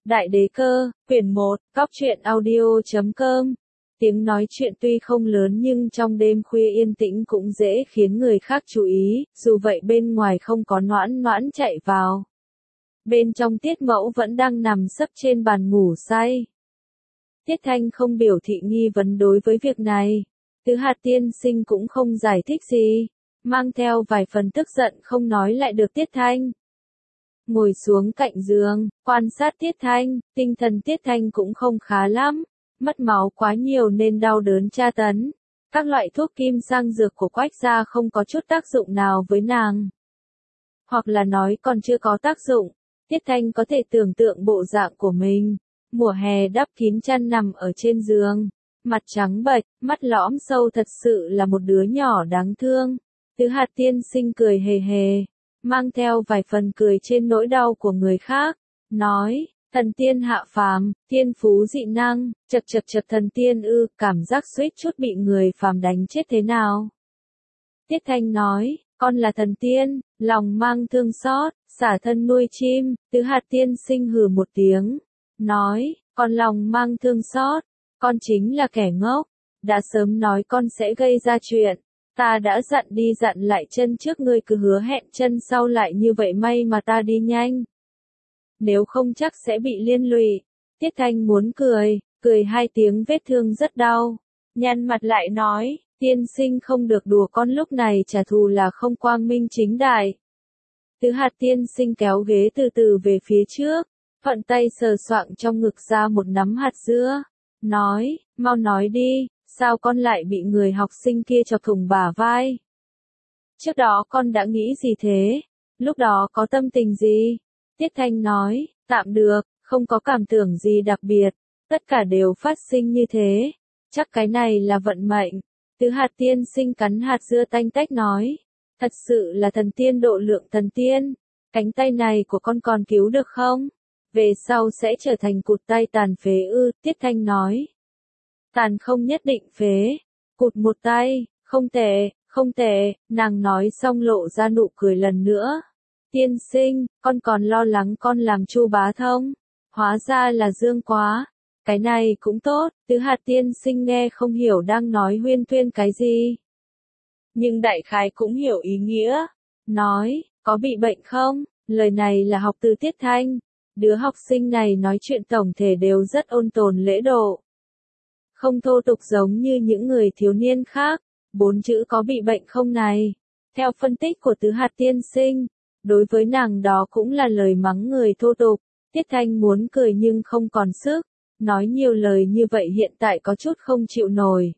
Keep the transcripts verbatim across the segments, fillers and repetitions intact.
Đại đế cơ, quyển một, góc truyện audio chấm com. Tiếng nói chuyện tuy không lớn nhưng trong đêm khuya yên tĩnh cũng dễ khiến người khác chú ý, dù vậy bên ngoài không có Noãn Noãn chạy vào. Bên trong Tiết Mẫu vẫn đang nằm sấp trên bàn ngủ say. Tiết Thanh không biểu thị nghi vấn đối với việc này. Tứ Hạt tiên sinh cũng không giải thích gì, mang theo vài phần tức giận không nói lại được Tiết Thanh. Ngồi xuống cạnh giường, quan sát Tiết Thanh, tinh thần Tiết Thanh cũng không khá lắm, mất máu quá nhiều nên đau đớn tra tấn. Các loại thuốc kim sang dược của Quách gia không có chút tác dụng nào với nàng. Hoặc là nói còn chưa có tác dụng, Tiết Thanh có thể tưởng tượng bộ dạng của mình. Mùa hè đắp kín chăn nằm ở trên giường, mặt trắng bệch, mắt lõm sâu thật sự là một đứa nhỏ đáng thương. Tứ Hạt tiên sinh cười hề hề, mang theo vài phần cười trên nỗi đau của người khác, nói, thần tiên hạ phàm, tiên phú dị năng, chật chật chật thần tiên ư, cảm giác suýt chút bị người phàm đánh chết thế nào. Tiết Thanh nói, con là thần tiên, lòng mang thương xót, xả thân nuôi chim. Tứ Hạt tiên sinh hừ một tiếng, nói, con lòng mang thương xót, con chính là kẻ ngốc, đã sớm nói con sẽ gây ra chuyện. Ta đã dặn đi dặn lại chân trước ngươi cứ hứa hẹn chân sau lại như vậy, may mà ta đi nhanh. Nếu không chắc sẽ bị liên lụy. Tiết Thanh muốn cười, cười hai tiếng vết thương rất đau. Nhăn mặt lại nói, tiên sinh không được đùa con, lúc này trả thù là không quang minh chính đại. Tứ Hạt tiên sinh kéo ghế từ từ về phía trước, thuận tay sờ soạng trong ngực ra một nắm hạt dưa. Nói, mau nói đi. Sao con lại bị người học sinh kia chọc thủng bả vai? Trước đó con đã nghĩ gì thế? Lúc đó có tâm tình gì? Tiết Thanh nói, tạm được, không có cảm tưởng gì đặc biệt. Tất cả đều phát sinh như thế. Chắc cái này là vận mệnh. Tứ Hạt tiên sinh cắn hạt dưa tanh tách nói. Thật sự là thần tiên độ lượng thần tiên. Cánh tay này của con còn cứu được không? Về sau sẽ trở thành cụt tay tàn phế ư? Tiết Thanh nói. Tàn không nhất định phế, cụt một tay, không tệ, không tệ, nàng nói xong lộ ra nụ cười lần nữa. Tiên sinh, con còn lo lắng con làm Chu Bá Thông, hóa ra là Dương Quá, cái này cũng tốt. Tứ Hạt tiên sinh nghe không hiểu đang nói huyên thuyên cái gì. Nhưng đại khái cũng hiểu ý nghĩa, nói, có bị bệnh không? Lời này là học từ Tiết Thanh, đứa học sinh này nói chuyện tổng thể đều rất ôn tồn lễ độ. Không thô tục giống như những người thiếu niên khác. Bốn chữ có bị bệnh không này. Theo phân tích của Tứ Hạt tiên sinh, đối với nàng đó cũng là lời mắng người thô tục. Tiết Thanh muốn cười nhưng không còn sức. Nói nhiều lời như vậy hiện tại có chút không chịu nổi.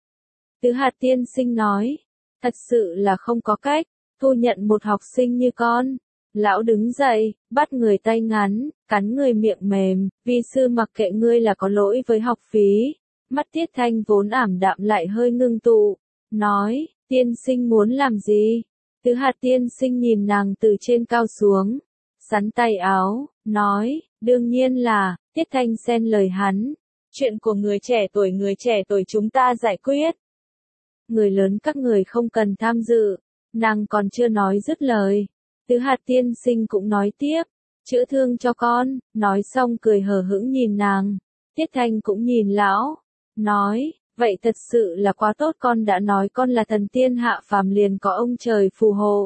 Tứ Hạt tiên sinh nói, thật sự là không có cách, thu nhận một học sinh như con. Lão đứng dậy, bắt người tay ngắn, cắn người miệng mềm, vi sư mặc kệ ngươi là có lỗi với học phí. Mắt Tiết Thanh vốn ảm đạm lại hơi ngưng tụ, nói, tiên sinh muốn làm gì? Tứ Hạt tiên sinh nhìn nàng từ trên cao xuống, sắn tay áo, nói, đương nhiên là. Tiết Thanh xen lời hắn, chuyện của người trẻ tuổi người trẻ tuổi chúng ta giải quyết. Người lớn các người không cần tham dự. Nàng còn chưa nói dứt lời, Tứ Hạt tiên sinh cũng nói tiếp, chữa thương cho con. Nói xong cười hờ hững nhìn nàng. Tiết Thanh cũng nhìn lão, nói, vậy thật sự là quá tốt, con đã nói con là thần tiên hạ phàm liền có ông trời phù hộ.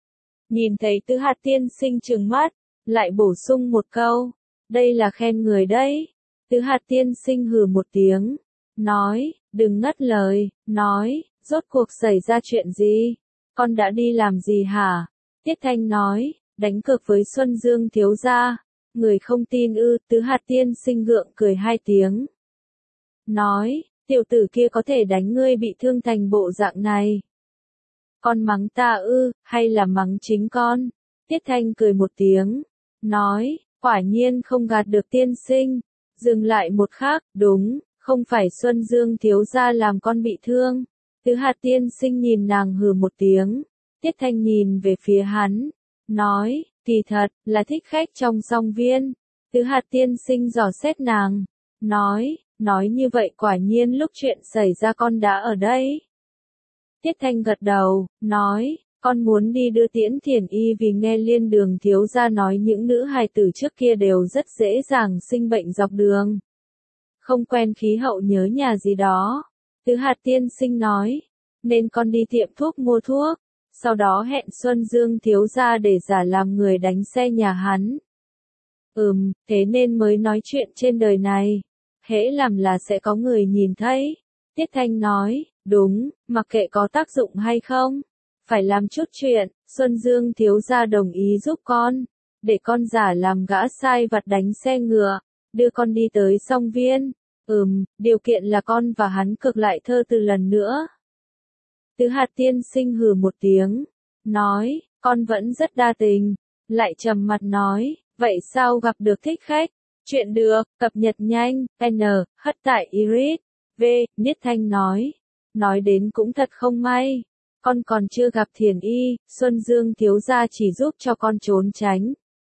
Nhìn thấy Tứ Hạt tiên sinh trừng mắt, lại bổ sung một câu, đây là khen người đấy. Tứ Hạt tiên sinh hừ một tiếng, nói, đừng ngắt lời, nói, rốt cuộc xảy ra chuyện gì? Con đã đi làm gì hả? Tiết Thanh nói, đánh cược với Xuân Dương thiếu gia. Người không tin ư? Tứ Hạt tiên sinh gượng cười hai tiếng. Nói, tiểu tử kia có thể đánh ngươi bị thương thành bộ dạng này. Con mắng ta ư, hay là mắng chính con? Tiết Thanh cười một tiếng, nói, quả nhiên không gạt được tiên sinh. Dừng lại một khắc, đúng, không phải Xuân Dương thiếu gia làm con bị thương. Tứ Hạt tiên sinh nhìn nàng hừ một tiếng. Tiết Thanh nhìn về phía hắn, nói, kỳ thật, là thích khách trong song viên. Tứ Hạt tiên sinh dò xét nàng, nói, nói như vậy quả nhiên lúc chuyện xảy ra con đã ở đây. Tiết Thanh gật đầu, nói, Con muốn đi đưa Tiễn Thiền Y vì nghe Liên Đường thiếu gia nói những nữ hài tử trước kia đều rất dễ dàng sinh bệnh dọc đường. Không quen khí hậu nhớ nhà gì đó. Tứ Hạt tiên sinh nói, nên con đi tiệm thuốc mua thuốc, sau đó hẹn Xuân Dương thiếu gia để giả làm người đánh xe nhà hắn. Ừm, thế nên mới nói chuyện trên đời này. Hễ làm là sẽ có người nhìn thấy. Tiết Thanh nói, đúng, mặc kệ có tác dụng hay không. Phải làm chút chuyện, Xuân Dương thiếu gia đồng ý giúp con. Để con giả làm gã sai vặt đánh xe ngựa, đưa con đi tới Song Viên. Ừm, điều kiện là con và hắn cực lại thơ từ lần nữa. Tứ Hạt tiên sinh hừ một tiếng, nói, con vẫn rất đa tình. Lại trầm mặt nói, vậy sao gặp được thích khách? Chuyện được, cập nhật nhanh, N, hất tại Iris. V, Niết Thanh nói. Nói đến cũng thật không may. Con còn chưa gặp Thiền Y, Xuân Dương thiếu gia chỉ giúp cho con trốn tránh.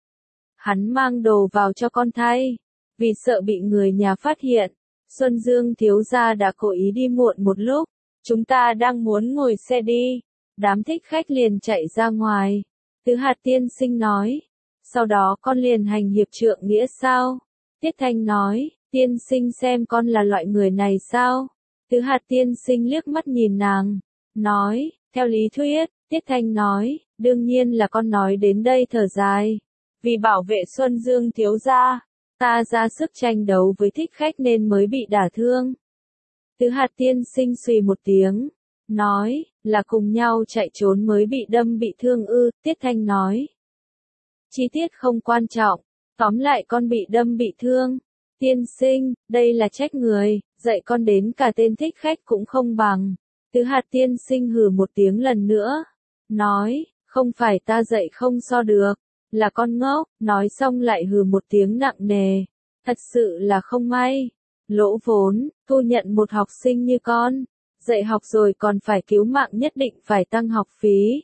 Hắn mang đồ vào cho con thay. Vì sợ bị người nhà phát hiện, Xuân Dương thiếu gia đã cố ý đi muộn một lúc. Chúng ta đang muốn ngồi xe đi. Đám thích khách liền chạy ra ngoài. Tứ Hạt tiên sinh nói. Sau đó con liền hành hiệp trượng nghĩa sao? Tiết Thanh nói, tiên sinh xem con là loại người này sao? Tứ Hạt tiên sinh liếc mắt nhìn nàng, nói, theo lý thuyết, Tiết Thanh nói, đương nhiên là con nói đến đây thở dài. Vì bảo vệ Xuân Dương thiếu gia, ta ra sức tranh đấu với thích khách nên mới bị đả thương. Tứ Hạt tiên sinh suy một tiếng, nói, là cùng nhau chạy trốn mới bị đâm bị thương ư, Tiết Thanh nói. Chi tiết không quan trọng, tóm lại con bị đâm bị thương. Tiên sinh, đây là trách người, dạy con đến cả tên thích khách cũng không bằng. Tứ Hạt tiên sinh hừ một tiếng lần nữa, nói, không phải ta dạy không so được, là con ngốc, nói xong lại hừ một tiếng nặng nề. Thật sự là không may. Lỗ vốn, thu nhận một học sinh như con, dạy học rồi còn phải cứu mạng nhất định phải tăng học phí.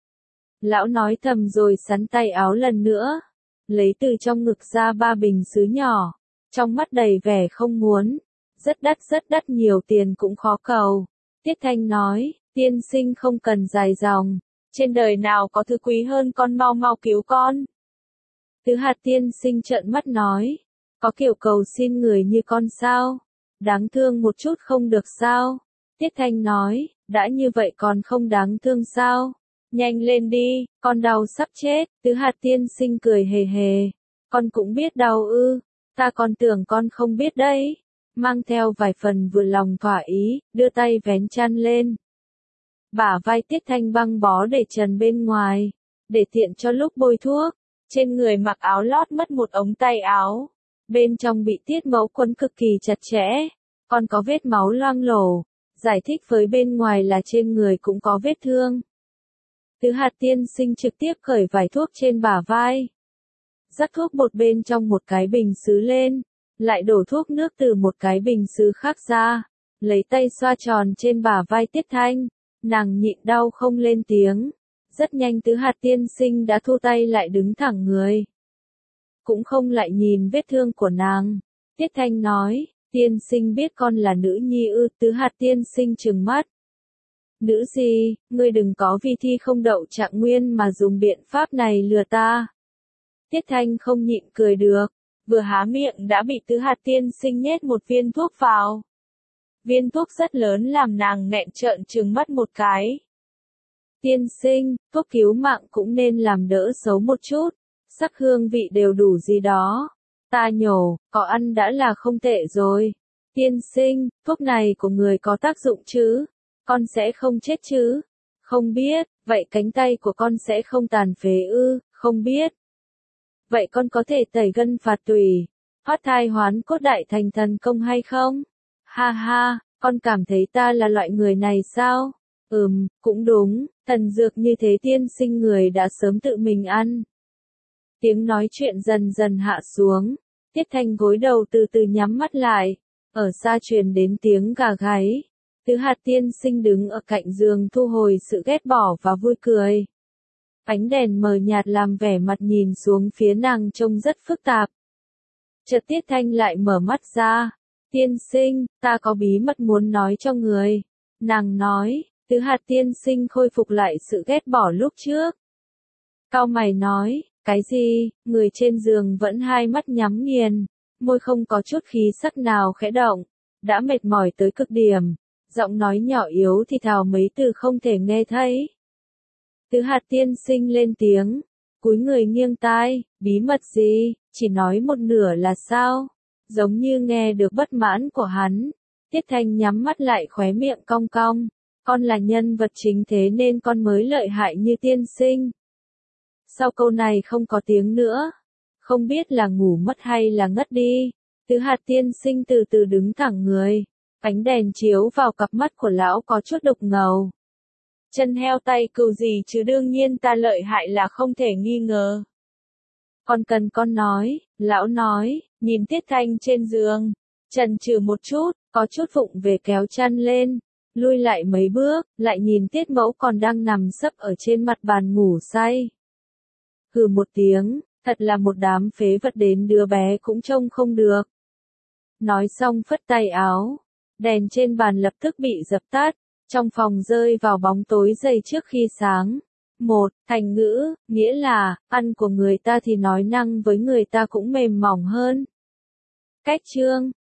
Lão nói thầm rồi sắn tay áo lần nữa, lấy từ trong ngực ra ba bình sứ nhỏ, trong mắt đầy vẻ không muốn. Rất đắt rất đắt, nhiều tiền cũng khó cầu. Tiết Thanh nói, tiên sinh không cần dài dòng, trên đời nào có thứ quý hơn con, mau mau cứu con. Tứ Hạt tiên sinh trợn mắt nói, có kiểu cầu xin người như con sao? Đáng thương một chút không được sao? Tiết Thanh nói, đã như vậy còn không đáng thương sao? Nhanh lên đi, con đau sắp chết. Tứ Hạt tiên sinh cười hề hề, con cũng biết đau ư? Ta còn tưởng con không biết đấy. Mang theo vài phần vừa lòng thỏa ý, đưa tay vén chăn lên. Bả vai Tiết Thanh băng bó để trần bên ngoài, để tiện cho lúc bôi thuốc. Trên người mặc áo lót mất một ống tay áo, bên trong bị tiết mẫu quấn cực kỳ chặt chẽ, còn có vết máu loang lổ. Giải thích với bên ngoài là trên người cũng có vết thương. Tứ Hạt tiên sinh trực tiếp cởi vải thuốc trên bả vai, rắc thuốc bột bên trong một cái bình sứ lên, lại đổ thuốc nước từ một cái bình sứ khác ra, lấy tay xoa tròn trên bả vai Tiết Thanh. Nàng nhịn đau không lên tiếng. Rất nhanh Tứ Hạt tiên sinh đã thu tay lại, đứng thẳng người, cũng không lại nhìn vết thương của nàng. Tiết Thanh nói, tiên sinh biết con là nữ nhi ư? Tứ Hạt tiên sinh trừng mắt. Nữ gì, ngươi đừng có vì thi không đậu trạng nguyên mà dùng biện pháp này lừa ta. Tiết Thanh không nhịn cười được, vừa há miệng đã bị Tứ Hạt tiên sinh nhét một viên thuốc vào. Viên thuốc rất lớn làm nàng nghẹn trợn trừng mắt một cái. Tiên sinh, thuốc cứu mạng cũng nên làm đỡ xấu một chút, sắc hương vị đều đủ gì đó. Ta nhổ, có ăn đã là không tệ rồi. Tiên sinh, thuốc này của người có tác dụng chứ? Con sẽ không chết chứ? Không biết, vậy cánh tay của con sẽ không tàn phế ư? Không biết. Vậy con có thể tẩy gân phạt tùy, thoát thai hoán cốt đại thành thần công hay không? Ha ha, con cảm thấy ta là loại người này sao? Ừm, cũng đúng, thần dược như thế tiên sinh người đã sớm tự mình ăn. Tiếng nói chuyện dần dần hạ xuống, Tiết Thanh gối đầu từ từ nhắm mắt lại, ở xa truyền đến tiếng gà gáy. Tứ Hạt tiên sinh đứng ở cạnh giường thu hồi sự ghét bỏ và vui cười. Ánh đèn mờ nhạt làm vẻ mặt nhìn xuống phía nàng trông rất phức tạp. Chợt Tiết Thanh lại mở mắt ra. Tiên sinh, ta có bí mật muốn nói cho người. Nàng nói, Tứ hạt tiên sinh khôi phục lại sự ghét bỏ lúc trước. Cau mày nói, cái gì, người trên giường vẫn hai mắt nhắm nghiền, môi không có chút khí sắc nào khẽ động, đã mệt mỏi tới cực điểm, giọng nói nhỏ yếu thì thào mấy từ không thể nghe thấy. Tứ hạt tiên sinh lên tiếng, cúi người nghiêng tai, bí mật gì, chỉ nói một nửa là sao, giống như nghe được bất mãn của hắn. Tiết Thanh nhắm mắt lại khóe miệng cong cong, con là nhân vật chính thế nên con mới lợi hại như tiên sinh. Sau câu này không có tiếng nữa, không biết là ngủ mất hay là ngất đi, Tứ hạt tiên sinh từ từ đứng thẳng người, ánh đèn chiếu vào cặp mắt của lão có chút đục ngầu. Chân heo tay cừu gì chứ đương nhiên ta lợi hại là không thể nghi ngờ. Còn cần con nói, lão nói, nhìn Tiết Thanh trên giường, chần chừ một chút, có chút vụng về kéo chăn lên, lui lại mấy bước, lại nhìn Tiết Mẫu còn đang nằm sấp ở trên mặt bàn ngủ say. Hừ một tiếng, thật là một đám phế vật đến đứa bé cũng trông không được. Nói xong phất tay áo, đèn trên bàn lập tức bị dập tắt, trong phòng rơi vào bóng tối dày trước khi sáng. Một, thành ngữ, nghĩa là, ăn của người ta thì nói năng với người ta cũng mềm mỏng hơn. Cách chương